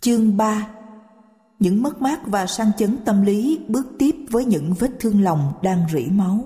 Chương 3. Những mất mát và sang chấn tâm lý bước tiếp với những vết thương lòng đang rỉ máu.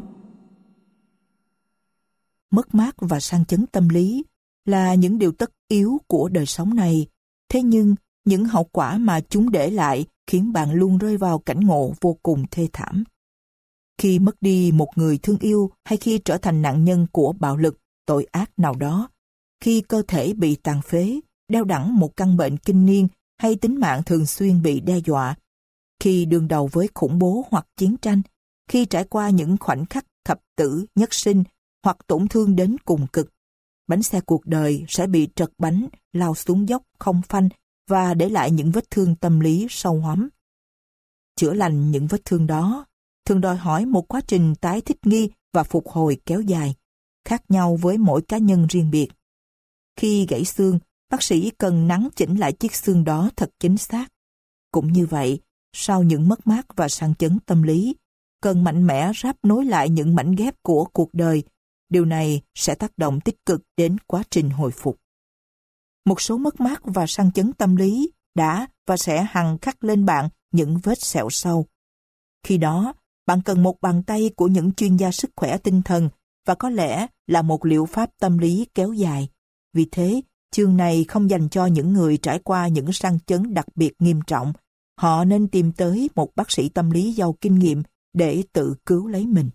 Mất mát và sang chấn tâm lý là những điều tất yếu của đời sống này. Thế nhưng, những hậu quả mà chúng để lại khiến bạn luôn rơi vào cảnh ngộ vô cùng thê thảm. Khi mất đi một người thương yêu hay khi trở thành nạn nhân của bạo lực, tội ác nào đó, khi cơ thể bị tàn phế, đeo đẳng một căn bệnh kinh niên hay tính mạng thường xuyên bị đe dọa, khi đương đầu với khủng bố hoặc chiến tranh, khi trải qua những khoảnh khắc thập tử nhất sinh hoặc tổn thương đến cùng cực, bánh xe cuộc đời sẽ bị trật bánh, lao xuống dốc không phanh và để lại những vết thương tâm lý sâu hoắm. Chữa lành những vết thương đó thường đòi hỏi một quá trình tái thích nghi và phục hồi kéo dài, khác nhau với mỗi cá nhân riêng biệt. Khi gãy xương, bác sĩ cần nắn chỉnh lại chiếc xương đó thật chính xác. Cũng như vậy, sau những mất mát và sang chấn tâm lý, cần mạnh mẽ ráp nối lại những mảnh ghép của cuộc đời. Điều này sẽ tác động tích cực đến quá trình hồi phục. Một số mất mát và sang chấn tâm lý đã và sẽ hằn khắc lên bạn những vết sẹo sâu. Khi đó, bạn cần một bàn tay của những chuyên gia sức khỏe tinh thần và có lẽ là một liệu pháp tâm lý kéo dài. Vì thế, chương này không dành cho những người trải qua những sang chấn đặc biệt nghiêm trọng. Họ nên tìm tới một bác sĩ tâm lý giàu kinh nghiệm để tự cứu lấy mình.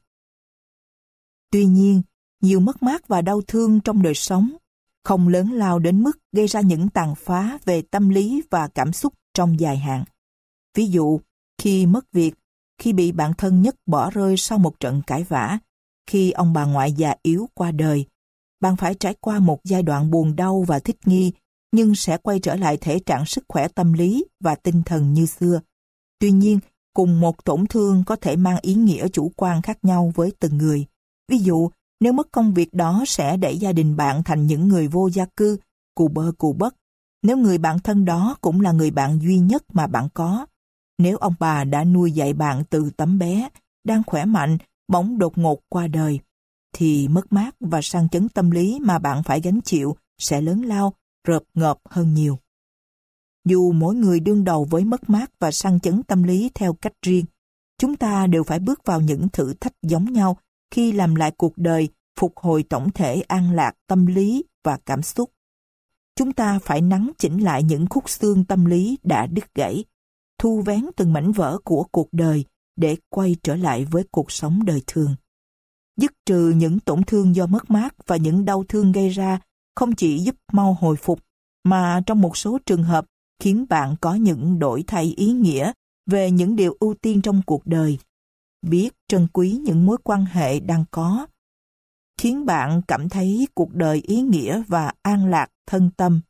Tuy nhiên, nhiều mất mát và đau thương trong đời sống không lớn lao đến mức gây ra những tàn phá về tâm lý và cảm xúc trong dài hạn. Ví dụ, khi mất việc, khi bị bạn thân nhất bỏ rơi sau một trận cãi vã, khi ông bà ngoại già yếu qua đời, bạn phải trải qua một giai đoạn buồn đau và thích nghi, nhưng sẽ quay trở lại thể trạng sức khỏe tâm lý và tinh thần như xưa. Tuy nhiên, cùng một tổn thương có thể mang ý nghĩa chủ quan khác nhau với từng người. Ví dụ, nếu mất công việc đó sẽ đẩy gia đình bạn thành những người vô gia cư, cù bơ cù bất. Nếu người bạn thân đó cũng là người bạn duy nhất mà bạn có. Nếu ông bà đã nuôi dạy bạn từ tấm bé, đang khỏe mạnh, bỗng đột ngột qua đời, thì mất mát và sang chấn tâm lý mà bạn phải gánh chịu sẽ lớn lao, rợp ngợp hơn nhiều. Dù mỗi người đương đầu với mất mát và sang chấn tâm lý theo cách riêng, chúng ta đều phải bước vào những thử thách giống nhau khi làm lại cuộc đời, phục hồi tổng thể an lạc tâm lý và cảm xúc. Chúng ta phải nắn chỉnh lại những khúc xương tâm lý đã đứt gãy, thu vén từng mảnh vỡ của cuộc đời để quay trở lại với cuộc sống đời thường. Dứt trừ những tổn thương do mất mát và những đau thương gây ra không chỉ giúp mau hồi phục, mà trong một số trường hợp khiến bạn có những đổi thay ý nghĩa về những điều ưu tiên trong cuộc đời, biết trân quý những mối quan hệ đang có, khiến bạn cảm thấy cuộc đời ý nghĩa và an lạc thân tâm.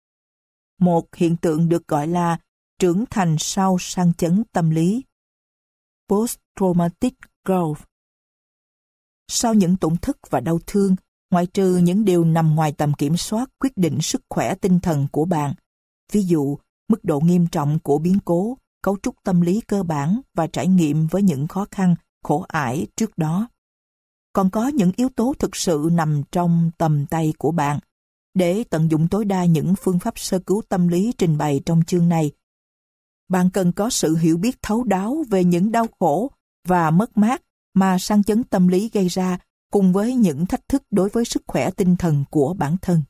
Một hiện tượng được gọi là trưởng thành sau sang chấn tâm lý, post-traumatic growth. Sau những tổn thất và đau thương, ngoại trừ những điều nằm ngoài tầm kiểm soát quyết định sức khỏe tinh thần của bạn, ví dụ mức độ nghiêm trọng của biến cố, cấu trúc tâm lý cơ bản và trải nghiệm với những khó khăn, khổ ải trước đó. Còn có những yếu tố thực sự nằm trong tầm tay của bạn. Để tận dụng tối đa những phương pháp sơ cứu tâm lý trình bày trong chương này, bạn cần có sự hiểu biết thấu đáo về những đau khổ và mất mát mà sang chấn tâm lý gây ra, cùng với những thách thức đối với sức khỏe tinh thần của bản thân.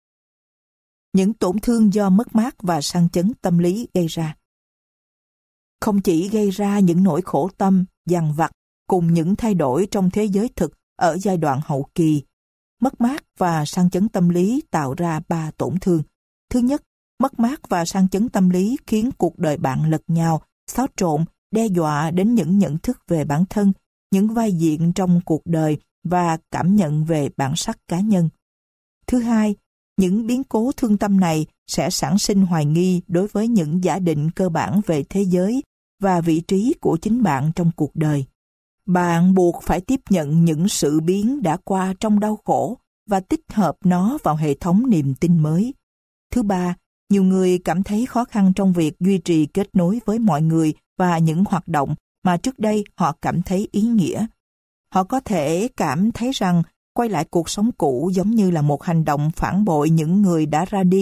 Những tổn thương do mất mát và sang chấn tâm lý gây ra không chỉ gây ra những nỗi khổ tâm, dằn vặt cùng những thay đổi trong thế giới thực ở giai đoạn hậu kỳ. Mất mát và sang chấn tâm lý tạo ra 3 tổn thương. Thứ nhất, mất mát và sang chấn tâm lý khiến cuộc đời bạn lật nhào, xáo trộn, đe dọa đến những nhận thức về bản thân, những vai diện trong cuộc đời và cảm nhận về bản sắc cá nhân. Thứ hai, những biến cố thương tâm này sẽ sản sinh hoài nghi đối với những giả định cơ bản về thế giới và vị trí của chính bạn trong cuộc đời. Bạn buộc phải tiếp nhận những sự biến đã qua trong đau khổ và tích hợp nó vào hệ thống niềm tin mới. Thứ ba, nhiều người cảm thấy khó khăn trong việc duy trì kết nối với mọi người và những hoạt động mà trước đây họ cảm thấy ý nghĩa. Họ có thể cảm thấy rằng quay lại cuộc sống cũ giống như là một hành động phản bội những người đã ra đi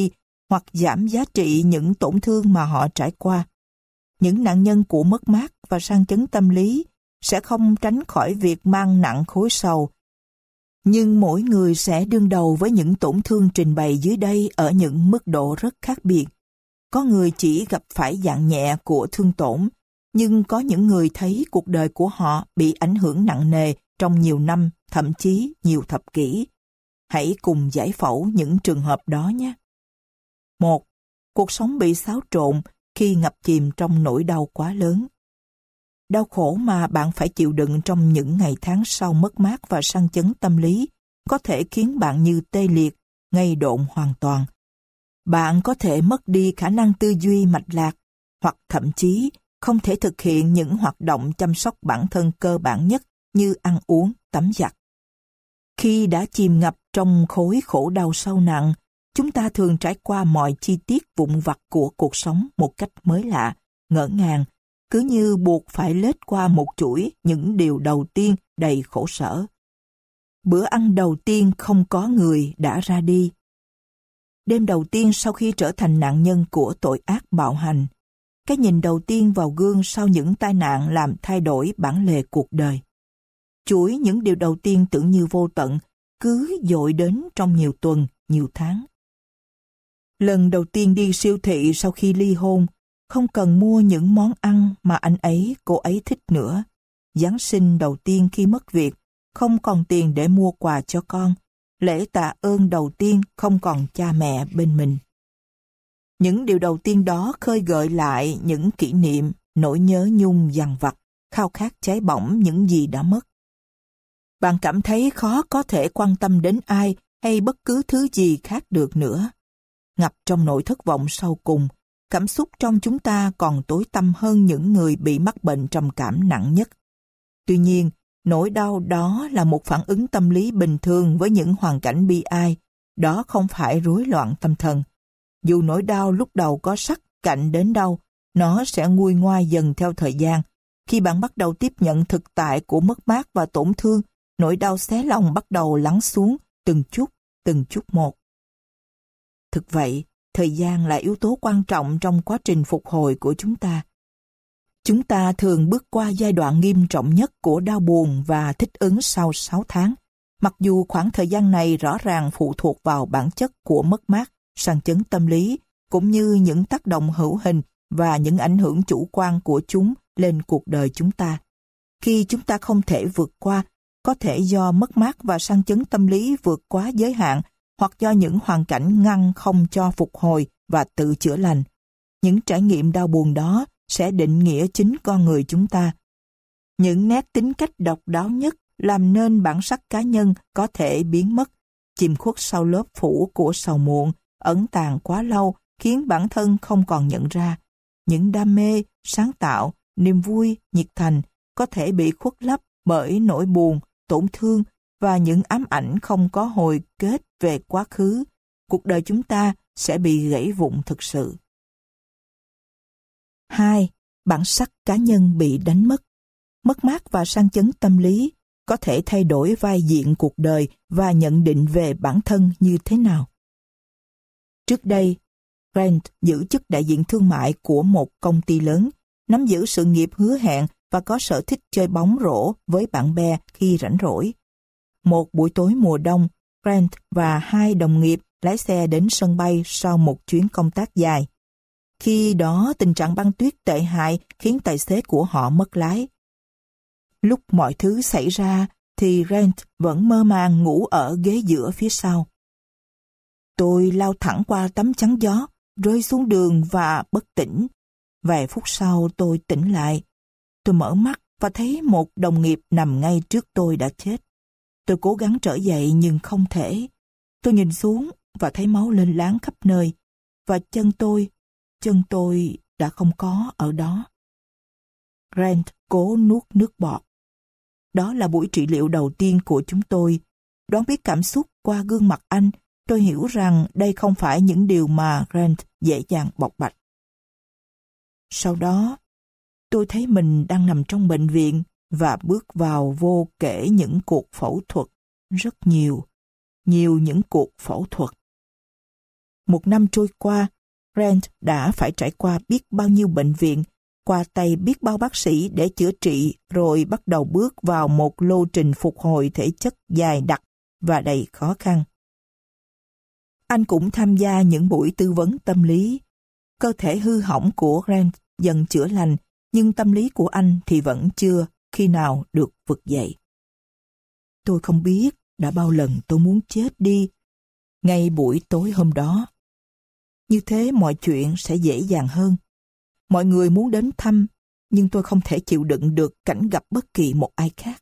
hoặc giảm giá trị những tổn thương mà họ trải qua. Những nạn nhân của mất mát và sang chấn tâm lý sẽ không tránh khỏi việc mang nặng khối sầu. Nhưng mỗi người sẽ đương đầu với những tổn thương trình bày dưới đây ở những mức độ rất khác biệt. Có người chỉ gặp phải dạng nhẹ của thương tổn, nhưng có những người thấy cuộc đời của họ bị ảnh hưởng nặng nề trong nhiều năm, thậm chí nhiều thập kỷ. Hãy cùng giải phẫu những trường hợp đó nhé. 1. Cuộc sống bị xáo trộn khi ngập chìm trong nỗi đau quá lớn. Đau khổ mà bạn phải chịu đựng trong những ngày tháng sau mất mát và sang chấn tâm lý có thể khiến bạn như tê liệt, ngây độn hoàn toàn. Bạn có thể mất đi khả năng tư duy mạch lạc, hoặc thậm chí không thể thực hiện những hoạt động chăm sóc bản thân cơ bản nhất như ăn uống, tắm giặt. Khi đã chìm ngập trong khối khổ đau sâu nặng, chúng ta thường trải qua mọi chi tiết vụn vặt của cuộc sống một cách mới lạ, ngỡ ngàng, cứ như buộc phải lết qua một chuỗi những điều đầu tiên đầy khổ sở. Bữa ăn đầu tiên không có người đã ra đi. Đêm đầu tiên sau khi trở thành nạn nhân của tội ác bạo hành. Cái nhìn đầu tiên vào gương sau những tai nạn làm thay đổi bản lề cuộc đời. Chuỗi những điều đầu tiên tưởng như vô tận, cứ dội đến trong nhiều tuần, nhiều tháng. Lần đầu tiên đi siêu thị sau khi ly hôn, không cần mua những món ăn mà anh ấy, cô ấy thích nữa. Giáng sinh đầu tiên khi mất việc, không còn tiền để mua quà cho con. Lễ tạ ơn đầu tiên không còn cha mẹ bên mình. Những điều đầu tiên đó khơi gợi lại những kỷ niệm, nỗi nhớ nhung dằn vặt, khao khát cháy bỏng những gì đã mất. Bạn cảm thấy khó có thể quan tâm đến ai hay bất cứ thứ gì khác được nữa. Ngập trong nỗi thất vọng sau cùng, cảm xúc trong chúng ta còn tối tăm hơn những người bị mắc bệnh trầm cảm nặng nhất. Tuy nhiên, nỗi đau đó là một phản ứng tâm lý bình thường với những hoàn cảnh bi ai. Đó không phải rối loạn tâm thần. Dù nỗi đau lúc đầu có sắc cạnh đến đâu, nó sẽ nguôi ngoai dần theo thời gian. Khi bạn bắt đầu tiếp nhận thực tại của mất mát và tổn thương, nỗi đau xé lòng bắt đầu lắng xuống từng chút một. Thực vậy, thời gian là yếu tố quan trọng trong quá trình phục hồi của chúng ta. Chúng ta thường bước qua giai đoạn nghiêm trọng nhất của đau buồn và thích ứng sau 6 tháng, mặc dù khoảng thời gian này rõ ràng phụ thuộc vào bản chất của mất mát, sang chấn tâm lý, cũng như những tác động hữu hình và những ảnh hưởng chủ quan của chúng lên cuộc đời chúng ta. Khi chúng ta không thể vượt qua, có thể do mất mát và sang chấn tâm lý vượt quá giới hạn, hoặc do những hoàn cảnh ngăn không cho phục hồi và tự chữa lành. Những trải nghiệm đau buồn đó sẽ định nghĩa chính con người chúng ta. Những nét tính cách độc đáo nhất làm nên bản sắc cá nhân có thể biến mất, chìm khuất sau lớp phủ của sầu muộn, ẩn tàng quá lâu khiến bản thân không còn nhận ra. Những đam mê, sáng tạo, niềm vui, nhiệt thành có thể bị khuất lấp bởi nỗi buồn, tổn thương và những ám ảnh không có hồi kết về quá khứ. Cuộc đời chúng ta sẽ bị gãy vụn thực sự. 2. Bản sắc cá nhân bị đánh mất. Mất mát và sang chấn tâm lý có thể thay đổi vai diện cuộc đời và nhận định về bản thân như thế nào. Trước đây, Grant giữ chức đại diện thương mại của một công ty lớn, nắm giữ sự nghiệp hứa hẹn và có sở thích chơi bóng rổ với bạn bè khi rảnh rỗi. Một buổi tối mùa đông, Grant và 2 đồng nghiệp lái xe đến sân bay sau một chuyến công tác dài. Khi đó tình trạng băng tuyết tệ hại khiến tài xế của họ mất lái. Lúc mọi thứ xảy ra thì Grant vẫn mơ màng ngủ ở ghế giữa phía sau. Tôi lao thẳng qua tấm chắn gió, rơi xuống đường và bất tỉnh. Vài phút sau tôi tỉnh lại. Tôi mở mắt và thấy một đồng nghiệp nằm ngay trước tôi đã chết. Tôi cố gắng trở dậy nhưng không thể. Tôi nhìn xuống và thấy máu lênh láng khắp nơi. Và chân tôi đã không có ở đó. Grant cố nuốt nước bọt. Đó là buổi trị liệu đầu tiên của chúng tôi. Đoán biết cảm xúc qua gương mặt anh, tôi hiểu rằng đây không phải những điều mà Grant dễ dàng bộc bạch. Sau đó, tôi thấy mình đang nằm trong bệnh viện và bước vào vô kể những cuộc phẫu thuật, rất nhiều những cuộc phẫu thuật. 1 năm trôi qua, Grant đã phải trải qua biết bao nhiêu bệnh viện, qua tay biết bao bác sĩ để chữa trị, rồi bắt đầu bước vào một lộ trình phục hồi thể chất dài đặc và đầy khó khăn. Anh cũng tham gia những buổi tư vấn tâm lý. Cơ thể hư hỏng của Grant dần chữa lành, nhưng tâm lý của anh thì vẫn chưa khi nào được vực dậy. Tôi không biết đã bao lần tôi muốn chết đi ngay buổi tối hôm đó. Như thế mọi chuyện sẽ dễ dàng hơn. Mọi người muốn đến thăm, nhưng tôi không thể chịu đựng được cảnh gặp bất kỳ một ai khác.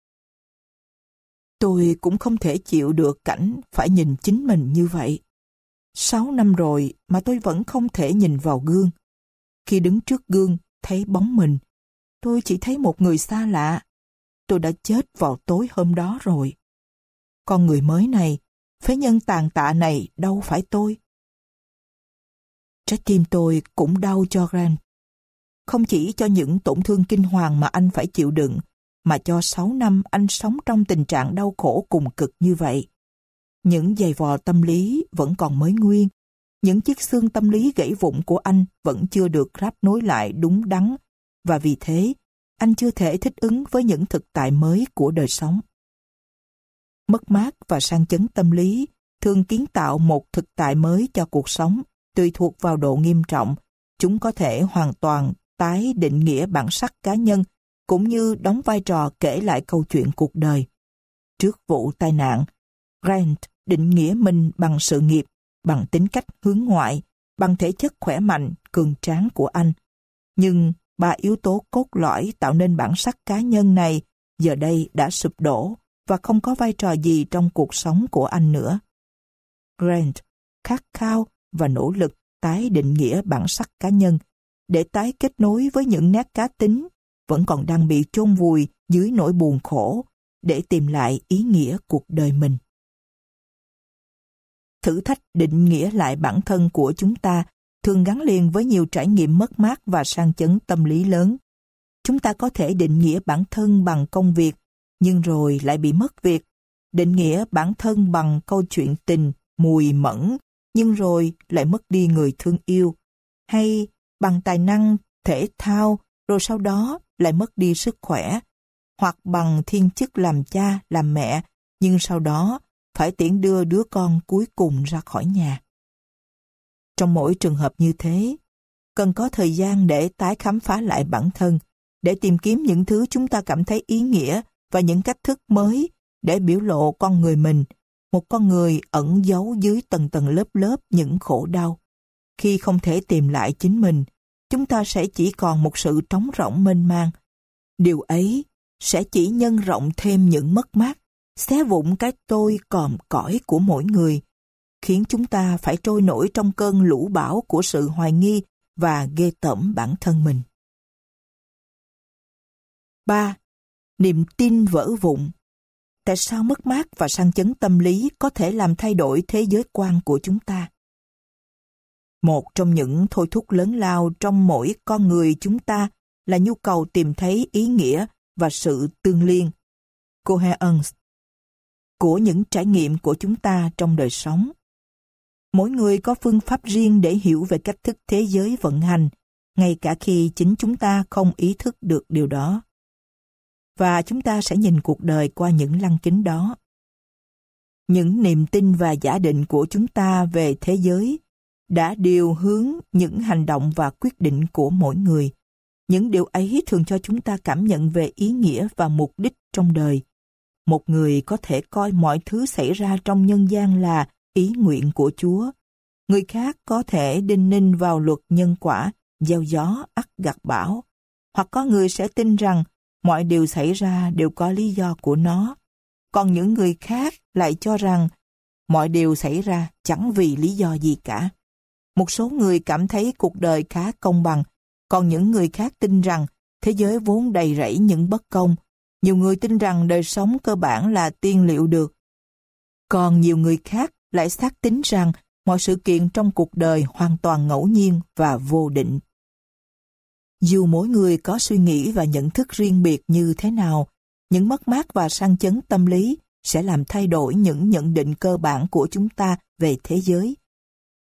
Tôi cũng không thể chịu được cảnh phải nhìn chính mình như vậy. 6 năm rồi mà tôi vẫn không thể nhìn vào gương. Khi đứng trước gương, thấy bóng mình, tôi chỉ thấy một người xa lạ. Tôi đã chết vào tối hôm đó rồi. Con người mới này, phế nhân tàn tạ này đâu phải tôi. Trái tim tôi cũng đau cho Grant. Không chỉ cho những tổn thương kinh hoàng mà anh phải chịu đựng, mà cho 6 năm anh sống trong tình trạng đau khổ cùng cực như vậy. Những giày vò tâm lý vẫn còn mới nguyên. Những chiếc xương tâm lý gãy vụn của anh vẫn chưa được ráp nối lại đúng đắn, và vì thế, anh chưa thể thích ứng với những thực tại mới của đời sống. Mất mát và sang chấn tâm lý thường kiến tạo một thực tại mới cho cuộc sống, tùy thuộc vào độ nghiêm trọng. Chúng có thể hoàn toàn tái định nghĩa bản sắc cá nhân, cũng như đóng vai trò kể lại câu chuyện cuộc đời. Trước vụ tai nạn, Grant định nghĩa mình bằng sự nghiệp, bằng tính cách hướng ngoại, bằng thể chất khỏe mạnh, cường tráng của anh. Nhưng 3 yếu tố cốt lõi tạo nên bản sắc cá nhân này giờ đây đã sụp đổ và không có vai trò gì trong cuộc sống của anh nữa. Grant khát khao và nỗ lực tái định nghĩa bản sắc cá nhân để tái kết nối với những nét cá tính vẫn còn đang bị chôn vùi dưới nỗi buồn khổ, để tìm lại ý nghĩa cuộc đời mình. Thử thách định nghĩa lại bản thân của chúng ta thường gắn liền với nhiều trải nghiệm mất mát và sang chấn tâm lý lớn. Chúng ta có thể định nghĩa bản thân bằng công việc, nhưng rồi lại bị mất việc. Định nghĩa bản thân bằng câu chuyện tình, mùi mẫn, nhưng rồi lại mất đi người thương yêu. Hay bằng tài năng, thể thao, rồi sau đó lại mất đi sức khỏe. Hoặc bằng thiên chức làm cha, làm mẹ, nhưng sau đó phải tiễn đưa đứa con cuối cùng ra khỏi nhà. Trong mỗi trường hợp như thế, cần có thời gian để tái khám phá lại bản thân, để tìm kiếm những thứ chúng ta cảm thấy ý nghĩa và những cách thức mới để biểu lộ con người mình, một con người ẩn giấu dưới tầng tầng lớp lớp những khổ đau. Khi không thể tìm lại chính mình, chúng ta sẽ chỉ còn một sự trống rỗng mênh mang. Điều ấy sẽ chỉ nhân rộng thêm những mất mát, xé vụn cái tôi còm cõi của mỗi người, khiến chúng ta phải trôi nổi trong cơn lũ bão của sự hoài nghi và ghê tởm bản thân mình. 3. Niềm tin vỡ vụn. Tại sao mất mát và sang chấn tâm lý có thể làm thay đổi thế giới quan của chúng ta? Một trong những thôi thúc lớn lao trong mỗi con người chúng ta là nhu cầu tìm thấy ý nghĩa và sự tương liên, coherence, của những trải nghiệm của chúng ta trong đời sống. Mỗi người có phương pháp riêng để hiểu về cách thức thế giới vận hành, ngay cả khi chính chúng ta không ý thức được điều đó. Và chúng ta sẽ nhìn cuộc đời qua những lăng kính đó. Những niềm tin và giả định của chúng ta về thế giới đã điều hướng những hành động và quyết định của mỗi người. Những điều ấy thường cho chúng ta cảm nhận về ý nghĩa và mục đích trong đời. Một người có thể coi mọi thứ xảy ra trong nhân gian là ý nguyện của Chúa. Người khác có thể đinh ninh vào luật nhân quả, gieo gió ắt gặt bão. Hoặc có người sẽ tin rằng mọi điều xảy ra đều có lý do của nó. Còn những người khác lại cho rằng mọi điều xảy ra chẳng vì lý do gì cả. Một số người cảm thấy cuộc đời khá công bằng, còn những người khác tin rằng thế giới vốn đầy rẫy những bất công. Nhiều người tin rằng đời sống cơ bản là tiên liệu được. Còn nhiều người khác lại xác tín rằng mọi sự kiện trong cuộc đời hoàn toàn ngẫu nhiên và vô định. Dù mỗi người có suy nghĩ và nhận thức riêng biệt như thế nào, những mất mát và sang chấn tâm lý sẽ làm thay đổi những nhận định cơ bản của chúng ta về thế giới.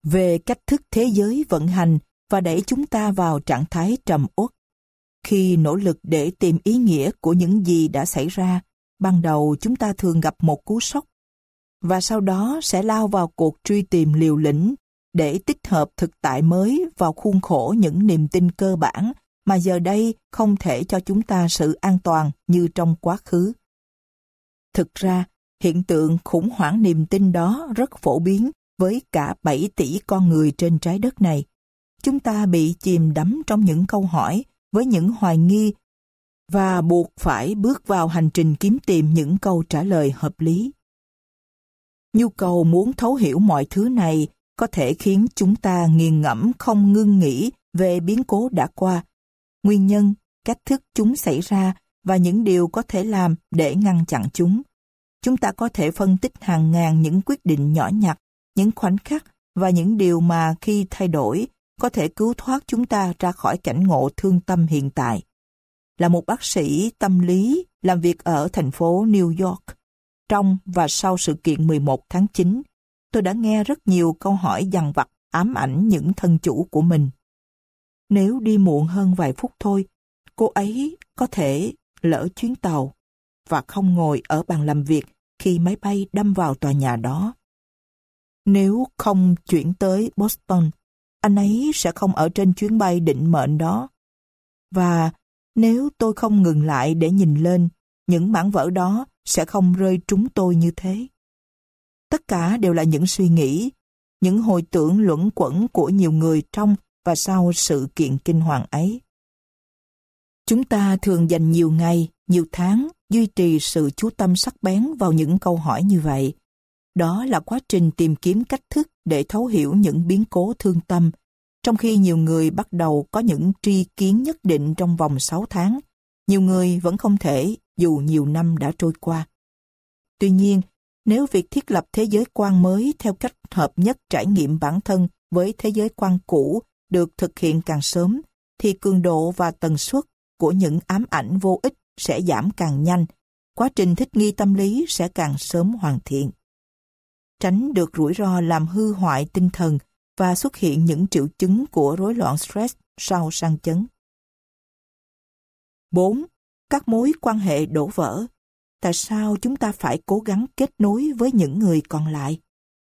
về cách thức thế giới vận hành và đẩy chúng ta vào trạng thái trầm uất. Khi nỗ lực để tìm ý nghĩa của những gì đã xảy ra, ban đầu chúng ta thường gặp một cú sốc, và sau đó sẽ lao vào cuộc truy tìm liều lĩnh để tích hợp thực tại mới vào khuôn khổ những niềm tin cơ bản mà giờ đây không thể cho chúng ta sự an toàn như trong quá khứ. Thực ra, hiện tượng khủng hoảng niềm tin đó rất phổ biến với cả 7 tỷ con người trên trái đất này. Chúng ta bị chìm đắm trong những câu hỏi với những hoài nghi và buộc phải bước vào hành trình kiếm tìm những câu trả lời hợp lý. Nhu cầu muốn thấu hiểu mọi thứ này có thể khiến chúng ta nghiền ngẫm không ngưng nghỉ về biến cố đã qua, nguyên nhân, cách thức chúng xảy ra và những điều có thể làm để ngăn chặn chúng. Chúng ta có thể phân tích hàng ngàn những quyết định nhỏ nhặt, những khoảnh khắc và những điều mà khi thay đổi có thể cứu thoát chúng ta ra khỏi cảnh ngộ thương tâm hiện tại. Là một bác sĩ tâm lý làm việc ở thành phố New York, trong và sau sự kiện 11 tháng 9, tôi đã nghe rất nhiều câu hỏi dằn vặt ám ảnh những thân chủ của mình. Nếu đi muộn hơn vài phút thôi, cô ấy có thể lỡ chuyến tàu và không ngồi ở bàn làm việc khi máy bay đâm vào tòa nhà đó. Nếu không chuyển tới Boston, anh ấy sẽ không ở trên chuyến bay định mệnh đó. Và nếu tôi không ngừng lại để nhìn lên, những mảng vỡ đó sẽ không rơi trúng tôi như thế. Tất cả đều là những suy nghĩ, những hồi tưởng luẩn quẩn của nhiều người trong và sau sự kiện kinh hoàng ấy. Chúng ta thường dành nhiều ngày, nhiều tháng duy trì sự chú tâm sắc bén vào những câu hỏi như vậy. Đó là quá trình tìm kiếm cách thức để thấu hiểu những biến cố thương tâm, trong khi nhiều người bắt đầu có những tri kiến nhất định trong vòng 6 tháng, nhiều người vẫn không thể dù nhiều năm đã trôi qua. Tuy nhiên, nếu việc thiết lập thế giới quan mới theo cách hợp nhất trải nghiệm bản thân với thế giới quan cũ được thực hiện càng sớm, thì cường độ và tần suất của những ám ảnh vô ích sẽ giảm càng nhanh, quá trình thích nghi tâm lý sẽ càng sớm hoàn thiện. Tránh được rủi ro làm hư hoại tinh thần và xuất hiện những triệu chứng của rối loạn stress sau sang chấn. 4. Các mối quan hệ đổ vỡ. Tại sao chúng ta phải cố gắng kết nối với những người còn lại?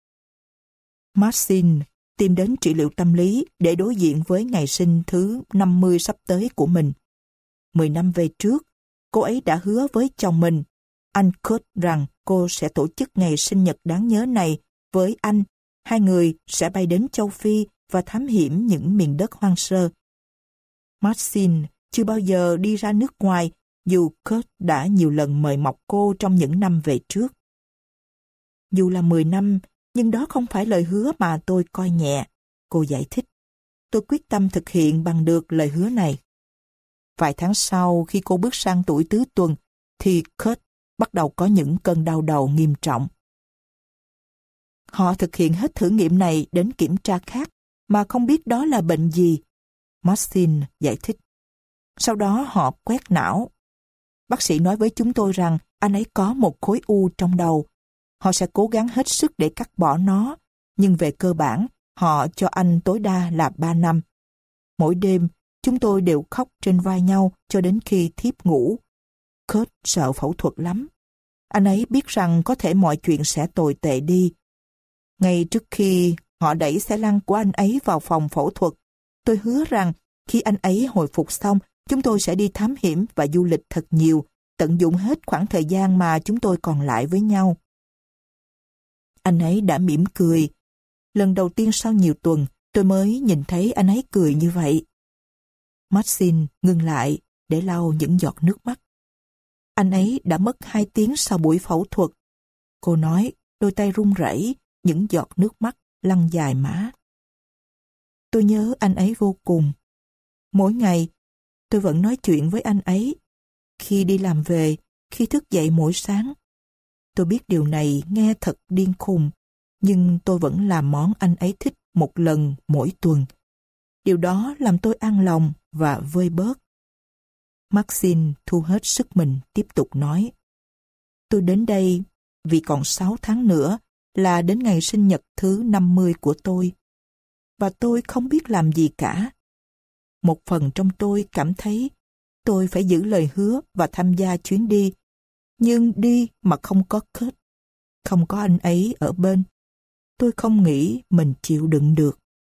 Maxine tìm đến trị liệu tâm lý để đối diện với ngày sinh thứ 50 sắp tới của mình. 10 năm về trước, cô ấy đã hứa với chồng mình, anh Kurt, rằng cô sẽ tổ chức ngày sinh nhật đáng nhớ này với anh. Hai người sẽ bay đến châu Phi và thám hiểm những miền đất hoang sơ. Maxine chưa bao giờ đi ra nước ngoài, dù Kurt đã nhiều lần mời mọc cô trong những năm về trước. Dù là 10 năm, nhưng đó không phải lời hứa mà tôi coi nhẹ, cô giải thích. Tôi quyết tâm thực hiện bằng được lời hứa này. Vài tháng sau, khi cô bước sang tuổi tứ tuần, thì Kurt bắt đầu có những cơn đau đầu nghiêm trọng. Họ thực hiện hết thử nghiệm này đến kiểm tra khác, mà không biết đó là bệnh gì, Maxine giải thích. Sau đó họ quét não. Bác sĩ nói với chúng tôi rằng anh ấy có một khối u trong đầu. Họ sẽ cố gắng hết sức để cắt bỏ nó, nhưng về cơ bản, họ cho anh tối đa là 3 năm. Mỗi đêm, chúng tôi đều khóc trên vai nhau cho đến khi thiếp ngủ. Kurt sợ phẫu thuật lắm. Anh ấy biết rằng có thể mọi chuyện sẽ tồi tệ đi. Ngay trước khi họ đẩy xe lăn của anh ấy vào phòng phẫu thuật, tôi hứa rằng khi anh ấy hồi phục xong, chúng tôi sẽ đi thám hiểm và du lịch thật nhiều, tận dụng hết khoảng thời gian mà chúng tôi còn lại với nhau. Anh ấy đã mỉm cười. Lần đầu tiên sau nhiều tuần, tôi mới nhìn thấy anh ấy cười như vậy. Maxine ngừng lại để lau những giọt nước mắt. Anh ấy đã mất 2 tiếng sau buổi phẫu thuật. Cô nói, đôi tay run rẩy, những giọt nước mắt lăn dài má. Tôi nhớ anh ấy vô cùng. Mỗi ngày, tôi vẫn nói chuyện với anh ấy. Khi đi làm về, khi thức dậy mỗi sáng. Tôi biết điều này nghe thật điên khùng, nhưng tôi vẫn làm món anh ấy thích một lần mỗi tuần. Điều đó làm tôi an lòng và vơi bớt. Maxine thu hết sức mình tiếp tục nói. Tôi đến đây vì còn 6 tháng nữa là đến ngày sinh nhật thứ 50 của tôi. và tôi không biết làm gì cả. Một phần trong tôi cảm thấy tôi phải giữ lời hứa và tham gia chuyến đi, nhưng đi mà không có Kurt, không có anh ấy ở bên. Tôi không nghĩ mình chịu đựng được.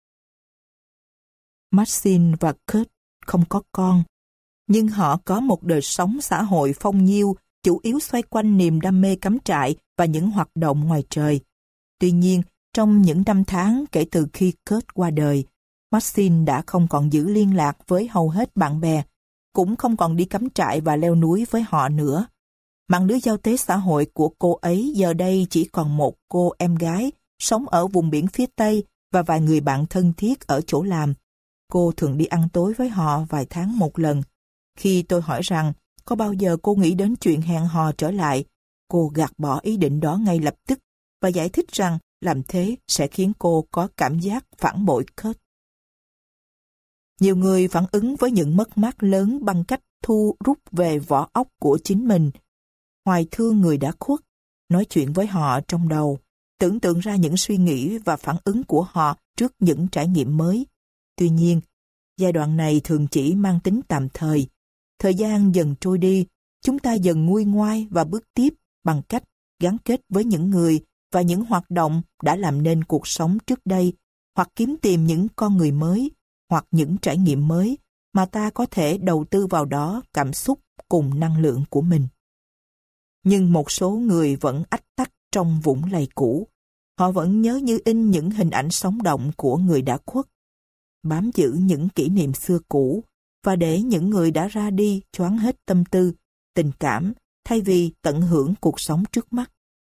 Maxine và Kurt không có con, nhưng họ có một đời sống xã hội phong nhiêu, chủ yếu xoay quanh niềm đam mê cắm trại và những hoạt động ngoài trời. Tuy nhiên, trong những năm tháng kể từ khi Kurt qua đời, Maxine đã không còn giữ liên lạc với hầu hết bạn bè, cũng không còn đi cắm trại và leo núi với họ nữa. Mạng lưới giao tế xã hội của cô ấy giờ đây chỉ còn một cô em gái sống ở vùng biển phía Tây và vài người bạn thân thiết ở chỗ làm. Cô thường đi ăn tối với họ vài tháng một lần. Khi tôi hỏi rằng có bao giờ cô nghĩ đến chuyện hẹn hò trở lại, cô gạt bỏ ý định đó ngay lập tức và giải thích rằng làm thế sẽ khiến cô có cảm giác phản bội Kurt. Nhiều người phản ứng với những mất mát lớn bằng cách thu rút về vỏ óc của chính mình, hoài thương người đã khuất, nói chuyện với họ trong đầu, tưởng tượng ra những suy nghĩ và phản ứng của họ trước những trải nghiệm mới. Tuy nhiên, giai đoạn này thường chỉ mang tính tạm thời. Thời gian dần trôi đi, chúng ta dần nguôi ngoai và bước tiếp bằng cách gắn kết với những người và những hoạt động đã làm nên cuộc sống trước đây, hoặc kiếm tìm những con người mới, hoặc những trải nghiệm mới mà ta có thể đầu tư vào đó cảm xúc cùng năng lượng của mình. Nhưng một số người vẫn ách tắc trong vũng lầy cũ. Họ vẫn nhớ như in những hình ảnh sống động của người đã khuất, bám giữ những kỷ niệm xưa cũ và để những người đã ra đi choáng hết tâm tư, tình cảm thay vì tận hưởng cuộc sống trước mắt.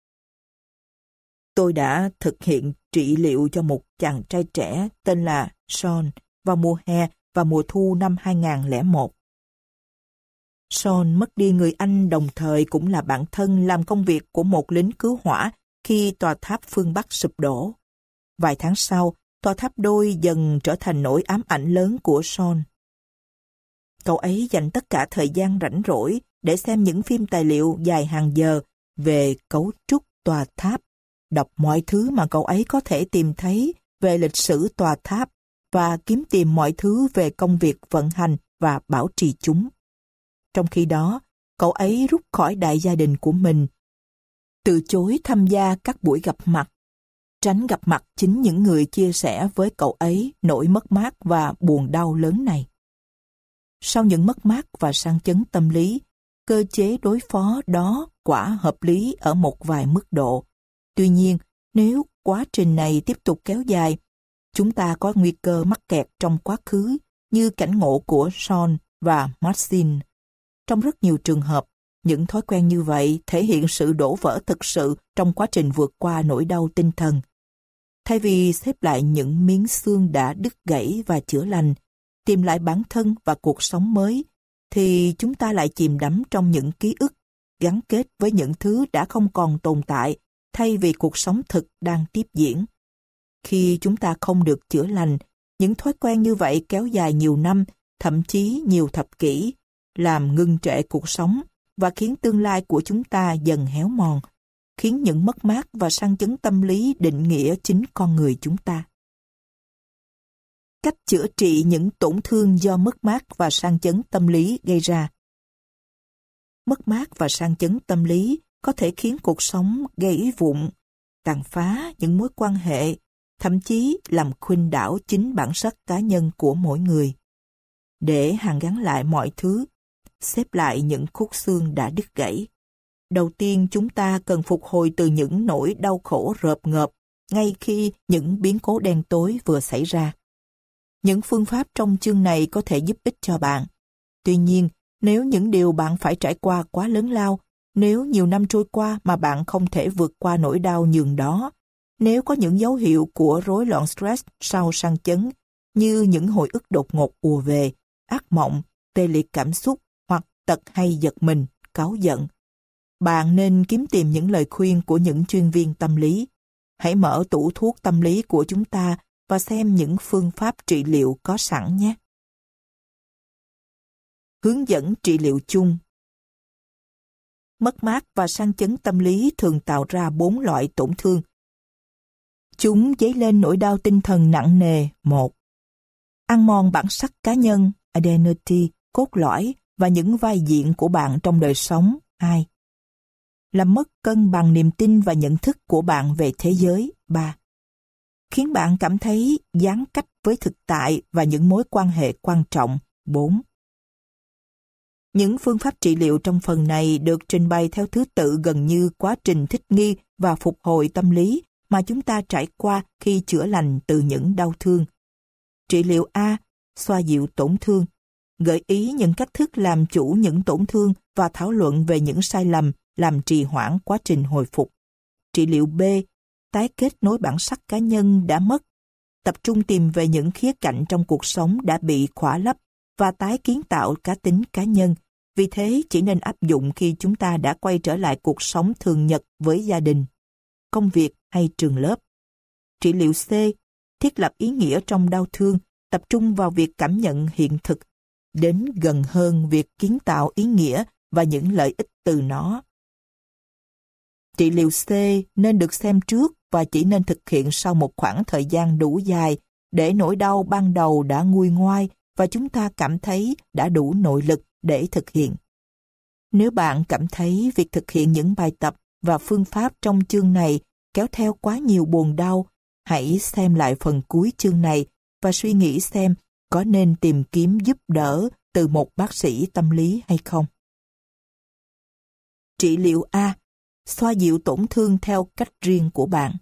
Tôi đã thực hiện trị liệu cho một chàng trai trẻ tên là Sean vào mùa hè và mùa thu năm 2001. Sean mất đi người anh đồng thời cũng là bạn thân làm công việc của một lính cứu hỏa khi tòa tháp phương Bắc sụp đổ. Vài tháng sau, tòa tháp đôi dần trở thành nỗi ám ảnh lớn của Sean. Cậu ấy dành tất cả thời gian rảnh rỗi để xem những phim tài liệu dài hàng giờ về cấu trúc tòa tháp, đọc mọi thứ mà cậu ấy có thể tìm thấy về lịch sử tòa tháp và kiếm tìm mọi thứ về công việc vận hành và bảo trì chúng. Trong khi đó, cậu ấy rút khỏi đại gia đình của mình, từ chối tham gia các buổi gặp mặt, tránh gặp mặt chính những người chia sẻ với cậu ấy nỗi mất mát và buồn đau lớn này. Sau những mất mát và sang chấn tâm lý, cơ chế đối phó đó quả hợp lý ở một vài mức độ. Tuy nhiên, nếu quá trình này tiếp tục kéo dài, chúng ta có nguy cơ mắc kẹt trong quá khứ như cảnh ngộ của Sean và Maxine. Trong rất nhiều trường hợp, những thói quen như vậy thể hiện sự đổ vỡ thực sự trong quá trình vượt qua nỗi đau tinh thần. Thay vì xếp lại những miếng xương đã đứt gãy và chữa lành, tìm lại bản thân và cuộc sống mới, thì chúng ta lại chìm đắm trong những ký ức, gắn kết với những thứ đã không còn tồn tại, thay vì cuộc sống thực đang tiếp diễn. Khi chúng ta không được chữa lành, những thói quen như vậy kéo dài nhiều năm, thậm chí nhiều thập kỷ, làm ngưng trệ cuộc sống và khiến tương lai của chúng ta dần héo mòn, khiến những mất mát và sang chấn tâm lý định nghĩa chính con người chúng ta. Cách chữa trị những tổn thương do mất mát và sang chấn tâm lý gây ra. Mất mát và sang chấn tâm lý có thể khiến cuộc sống gãy vụn, tàn phá những mối quan hệ, thậm chí làm khuynh đảo chính bản sắc cá nhân của mỗi người. Để hàn gắn lại mọi thứ, xếp lại những khúc xương đã đứt gãy. Đầu tiên chúng ta cần phục hồi từ những nỗi đau khổ rợp ngợp ngay khi những biến cố đen tối vừa xảy ra. Những phương pháp trong chương này có thể giúp ích cho bạn. Tuy nhiên, nếu những điều bạn phải trải qua quá lớn lao, nếu nhiều năm trôi qua mà bạn không thể vượt qua nỗi đau nhường đó, nếu có những dấu hiệu của rối loạn stress sau sang chấn, như những hồi ức đột ngột ùa về, ác mộng, tê liệt cảm xúc hoặc tật hay giật mình, cáu giận, bạn nên kiếm tìm những lời khuyên của những chuyên viên tâm lý. Hãy mở tủ thuốc tâm lý của chúng ta và xem những phương pháp trị liệu có sẵn nhé. Hướng dẫn trị liệu chung. Mất mát và sang chấn tâm lý thường tạo ra 4 loại tổn thương. Chúng dấy lên nỗi đau tinh thần nặng nề. 1. Ăn mòn bản sắc cá nhân, identity, cốt lõi và những vai diện của bạn trong đời sống. 2. Làm mất cân bằng niềm tin và nhận thức của bạn về thế giới. 3. Khiến bạn cảm thấy gián cách với thực tại và những mối quan hệ quan trọng. 4. Những phương pháp trị liệu trong phần này được trình bày theo thứ tự gần như quá trình thích nghi và phục hồi tâm lý mà chúng ta trải qua khi chữa lành từ những đau thương. Trị liệu A, xoa dịu tổn thương, gợi ý những cách thức làm chủ những tổn thương và thảo luận về những sai lầm làm trì hoãn quá trình hồi phục. Trị liệu B, tái kết nối bản sắc cá nhân đã mất, tập trung tìm về những khía cạnh trong cuộc sống đã bị khỏa lấp và tái kiến tạo cá tính cá nhân. Vì thế chỉ nên áp dụng khi chúng ta đã quay trở lại cuộc sống thường nhật với gia đình, công việc hay trường lớp. Trị liệu C, thiết lập ý nghĩa trong đau thương, tập trung vào việc cảm nhận hiện thực, đến gần hơn việc kiến tạo ý nghĩa và những lợi ích từ nó. Trị liệu C nên được xem trước và chỉ nên thực hiện sau một khoảng thời gian đủ dài để nỗi đau ban đầu đã nguôi ngoai và chúng ta cảm thấy đã đủ nội lực để thực hiện. Nếu bạn cảm thấy việc thực hiện những bài tập và phương pháp trong chương này kéo theo quá nhiều buồn đau, hãy xem lại phần cuối chương này và suy nghĩ xem có nên tìm kiếm giúp đỡ từ một bác sĩ tâm lý hay không. Trị liệu A, xoa dịu tổn thương theo cách riêng của bạn.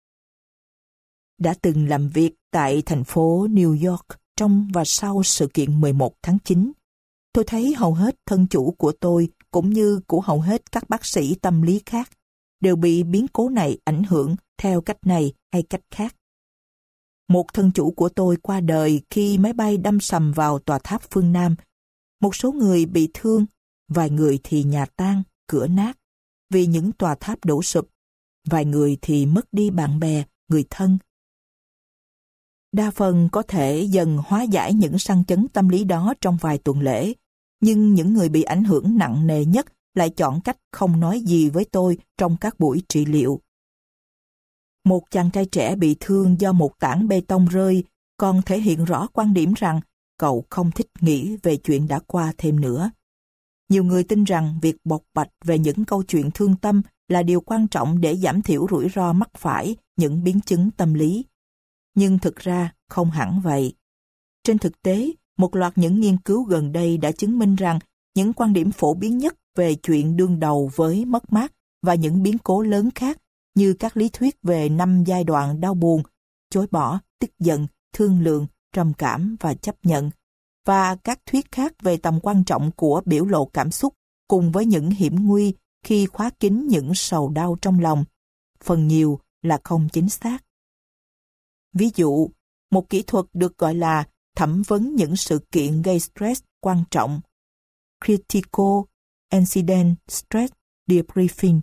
Đã từng làm việc tại thành phố New York trong và sau sự kiện 11 tháng 9. Tôi thấy hầu hết thân chủ của tôi cũng như của hầu hết các bác sĩ tâm lý khác đều bị biến cố này ảnh hưởng theo cách này hay cách khác. Một thân chủ của tôi qua đời khi máy bay đâm sầm vào tòa tháp phương Nam. Một số người bị thương, vài người thì nhà tang, cửa nát vì những tòa tháp đổ sụp, vài người thì mất đi bạn bè, người thân. Đa phần có thể dần hóa giải những sang chấn tâm lý đó trong vài tuần lễ, nhưng những người bị ảnh hưởng nặng nề nhất lại chọn cách không nói gì với tôi trong các buổi trị liệu. Một chàng trai trẻ bị thương do một tảng bê tông rơi còn thể hiện rõ quan điểm rằng cậu không thích nghĩ về chuyện đã qua thêm nữa. Nhiều người tin rằng việc bộc bạch về những câu chuyện thương tâm là điều quan trọng để giảm thiểu rủi ro mắc phải những biến chứng tâm lý. Nhưng thực ra không hẳn vậy. Trên thực tế, một loạt những nghiên cứu gần đây đã chứng minh rằng những quan điểm phổ biến nhất về chuyện đương đầu với mất mát và những biến cố lớn khác như các lý thuyết về 5 giai đoạn đau buồn, chối bỏ, tức giận, thương lượng, trầm cảm và chấp nhận, và các thuyết khác về tầm quan trọng của biểu lộ cảm xúc cùng với những hiểm nguy khi khóa kín những sầu đau trong lòng, phần nhiều là không chính xác. Ví dụ, một kỹ thuật được gọi là thẩm vấn những sự kiện gây stress quan trọng, Critical Incident Stress Debriefing,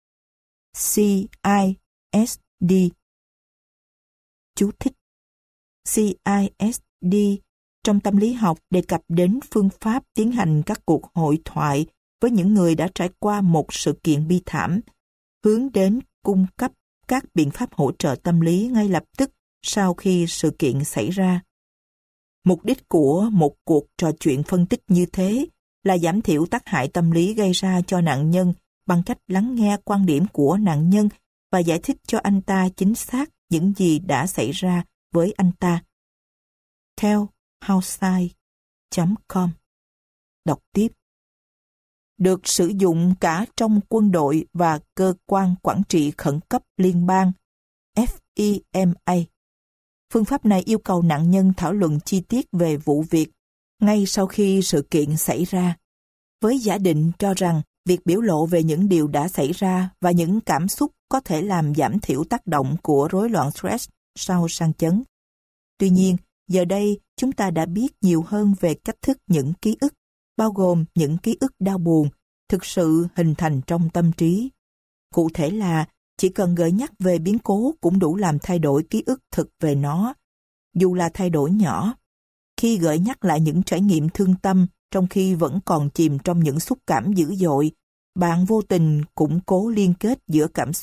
CISD. Chú thích: CISD trong tâm lý học đề cập đến phương pháp tiến hành các cuộc hội thoại với những người đã trải qua một sự kiện bi thảm, hướng đến cung cấp các biện pháp hỗ trợ tâm lý ngay lập tức sau khi sự kiện xảy ra. Mục đích của một cuộc trò chuyện phân tích như thế là giảm thiểu tác hại tâm lý gây ra cho nạn nhân bằng cách lắng nghe quan điểm của nạn nhân và giải thích cho anh ta chính xác những gì đã xảy ra với anh ta. Theo Houseside.com. Đọc tiếp. Được sử dụng cả trong quân đội và cơ quan quản trị khẩn cấp liên bang FEMA. Phương pháp này yêu cầu nạn nhân thảo luận chi tiết về vụ việc ngay sau khi sự kiện xảy ra, với giả định cho rằng việc biểu lộ về những điều đã xảy ra và những cảm xúc có thể làm giảm thiểu tác động của rối loạn stress sau sang chấn. Tuy nhiên, giờ đây chúng ta đã biết nhiều hơn về cách thức những ký ức, bao gồm những ký ức đau buồn, thực sự hình thành trong tâm trí. Cụ thể là chỉ cần gợi nhắc về biến cố cũng đủ làm thay đổi ký ức thực về nó, dù là thay đổi nhỏ. Khi gợi nhắc lại những trải nghiệm thương tâm trong khi vẫn còn chìm trong những xúc cảm dữ dội, bạn vô tình củng cố liên kết giữa cảm xúc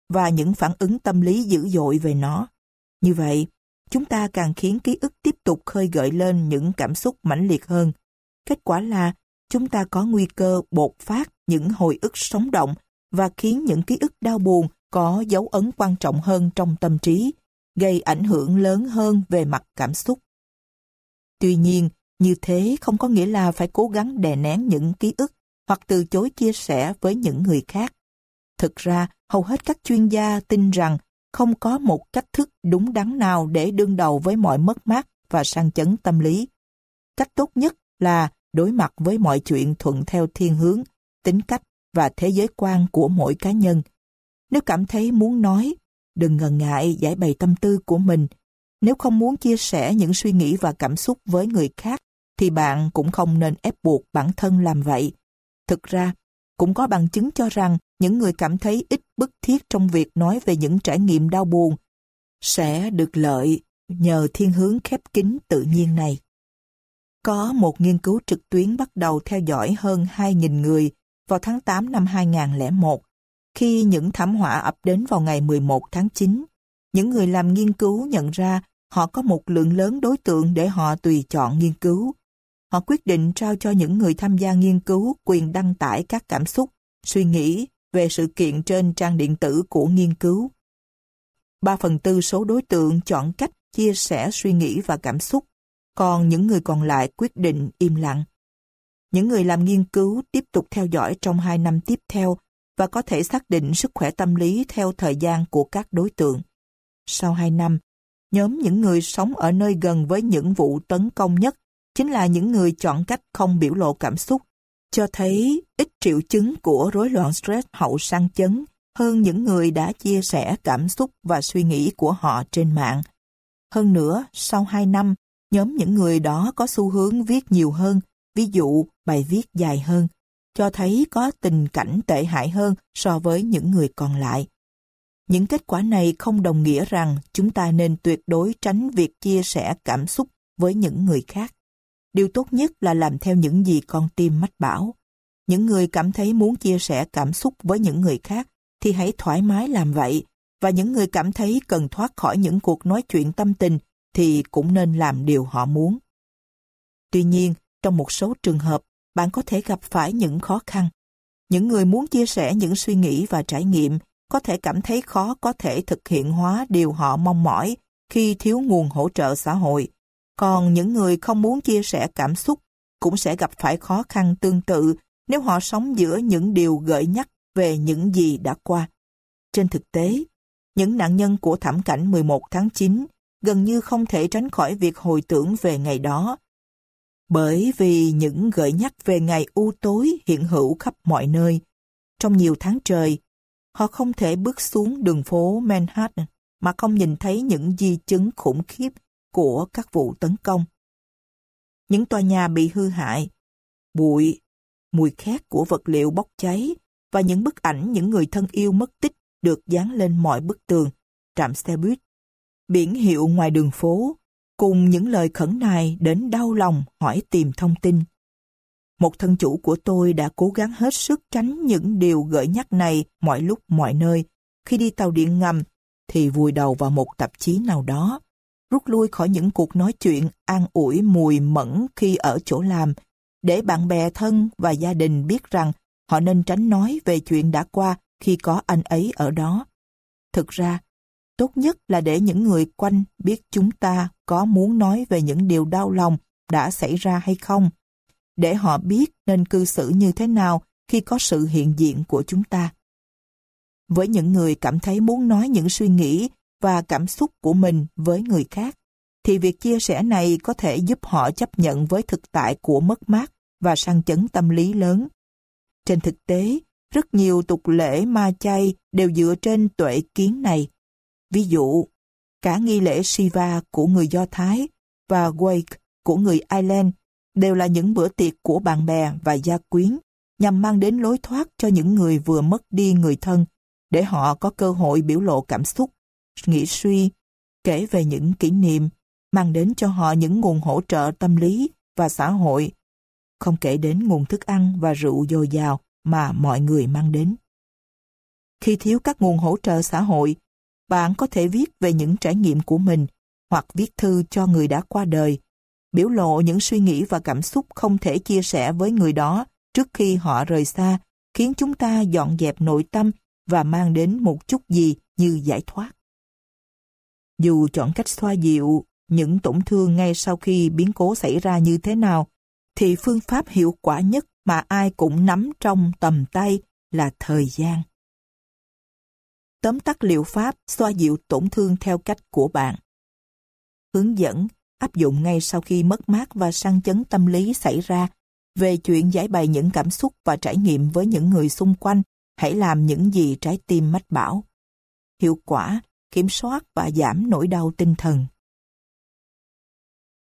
và những phản ứng tâm lý dữ dội về nó. Như vậy, chúng ta càng khiến ký ức tiếp tục khơi gợi lên những cảm xúc mãnh liệt hơn. Kết quả là chúng ta có nguy cơ bộc phát những hồi ức sống động và khiến những ký ức đau buồn có dấu ấn quan trọng hơn trong tâm trí, gây ảnh hưởng lớn hơn về mặt cảm xúc. Tuy nhiên, như thế không có nghĩa là phải cố gắng đè nén những ký ức hoặc từ chối chia sẻ với những người khác. Thực ra, hầu hết các chuyên gia tin rằng không có một cách thức đúng đắn nào để đương đầu với mọi mất mát và sang chấn tâm lý. Cách tốt nhất là đối mặt với mọi chuyện thuận theo thiên hướng, tính cách và thế giới quan của mỗi cá nhân. Nếu cảm thấy muốn nói, đừng ngần ngại giải bày tâm tư của mình. Nếu không muốn chia sẻ những suy nghĩ và cảm xúc với người khác, thì bạn cũng không nên ép buộc bản thân làm vậy. Thực ra, cũng có bằng chứng cho rằng những người cảm thấy ít bức thiết trong việc nói về những trải nghiệm đau buồn sẽ được lợi nhờ thiên hướng khép kín tự nhiên này. Có một nghiên cứu trực tuyến bắt đầu theo dõi hơn 2.000 người vào tháng 8 năm 2001. Khi những thảm họa ập đến vào ngày 11 tháng 9, những người làm nghiên cứu nhận ra họ có một lượng lớn đối tượng để họ tùy chọn nghiên cứu. Họ quyết định trao cho những người tham gia nghiên cứu quyền đăng tải các cảm xúc, suy nghĩ về sự kiện trên trang điện tử của nghiên cứu. 3/4 số đối tượng chọn cách chia sẻ suy nghĩ và cảm xúc, còn những người còn lại quyết định im lặng. Những người làm nghiên cứu tiếp tục theo dõi trong 2 năm tiếp theo và có thể xác định sức khỏe tâm lý theo thời gian của các đối tượng. Sau 2 năm, nhóm những người sống ở nơi gần với những vụ tấn công nhất chính là những người chọn cách không biểu lộ cảm xúc, cho thấy ít triệu chứng của rối loạn stress hậu sang chấn hơn những người đã chia sẻ cảm xúc và suy nghĩ của họ trên mạng. Hơn nữa, sau 2 năm, nhóm những người đó có xu hướng viết nhiều hơn, ví dụ bài viết dài hơn, cho thấy có tình cảnh tệ hại hơn so với những người còn lại. Những kết quả này không đồng nghĩa rằng chúng ta nên tuyệt đối tránh việc chia sẻ cảm xúc với những người khác. Điều tốt nhất là làm theo những gì con tim mách bảo. Những người cảm thấy muốn chia sẻ cảm xúc với những người khác thì hãy thoải mái làm vậy, và những người cảm thấy cần thoát khỏi những cuộc nói chuyện tâm tình thì cũng nên làm điều họ muốn. Tuy nhiên, trong một số trường hợp, bạn có thể gặp phải những khó khăn. Những người muốn chia sẻ những suy nghĩ và trải nghiệm có thể cảm thấy khó có thể thực hiện hóa điều họ mong mỏi khi thiếu nguồn hỗ trợ xã hội. Còn những người không muốn chia sẻ cảm xúc cũng sẽ gặp phải khó khăn tương tự nếu họ sống giữa những điều gợi nhắc về những gì đã qua. Trên thực tế, những nạn nhân của thảm cảnh 11 tháng 9 gần như không thể tránh khỏi việc hồi tưởng về ngày đó, bởi vì những gợi nhắc về ngày u tối hiện hữu khắp mọi nơi. Trong nhiều tháng trời, họ không thể bước xuống đường phố Manhattan mà không nhìn thấy những di chứng khủng khiếp của các vụ tấn công. Những tòa nhà bị hư hại, bụi, mùi khét của vật liệu bốc cháy và những bức ảnh những người thân yêu mất tích được dán lên mọi bức tường, trạm xe buýt, biển hiệu ngoài đường phố, cùng những lời khẩn nài đến đau lòng hỏi tìm thông tin. Một thân chủ của tôi đã cố gắng hết sức tránh những điều gợi nhắc này mọi lúc mọi nơi. Khi đi tàu điện ngầm thì vùi đầu vào một tạp chí nào đó, rút lui khỏi những cuộc nói chuyện an ủi mùi mẫn khi ở chỗ làm, để bạn bè thân và gia đình biết rằng họ nên tránh nói về chuyện đã qua khi có anh ấy ở đó. Thực ra, tốt nhất là để những người quanh biết chúng ta có muốn nói về những điều đau lòng đã xảy ra hay không, để họ biết nên cư xử như thế nào khi có sự hiện diện của chúng ta. Với những người cảm thấy muốn nói những suy nghĩ và cảm xúc của mình với người khác, thì việc chia sẻ này có thể giúp họ chấp nhận với thực tại của mất mát và sang chấn tâm lý lớn. Trên thực tế, rất nhiều tục lễ ma chay đều dựa trên tuệ kiến này. Ví dụ, cả nghi lễ Shiva của người Do Thái và Wake của người Ireland đều là những bữa tiệc của bạn bè và gia quyến nhằm mang đến lối thoát cho những người vừa mất đi người thân, để họ có cơ hội biểu lộ cảm xúc, nghĩ suy, kể về những kỷ niệm, mang đến cho họ những nguồn hỗ trợ tâm lý và xã hội, không kể đến nguồn thức ăn và rượu dồi dào mà mọi người mang đến. Khi thiếu các nguồn hỗ trợ xã hội, bạn có thể viết về những trải nghiệm của mình hoặc viết thư cho người đã qua đời, biểu lộ những suy nghĩ và cảm xúc không thể chia sẻ với người đó trước khi họ rời xa, khiến chúng ta dọn dẹp nội tâm và mang đến một chút gì như giải thoát. Dù chọn cách xoa dịu những tổn thương ngay sau khi biến cố xảy ra như thế nào, thì phương pháp hiệu quả nhất mà ai cũng nắm trong tầm tay là thời gian. Tóm tắt liệu pháp xoa dịu tổn thương theo cách của bạn. Hướng dẫn áp dụng ngay sau khi mất mát và sang chấn tâm lý xảy ra. Về chuyện giải bày những cảm xúc và trải nghiệm với những người xung quanh, hãy làm những gì trái tim mách bảo. Hiệu quả, kiểm soát và giảm nỗi đau tinh thần.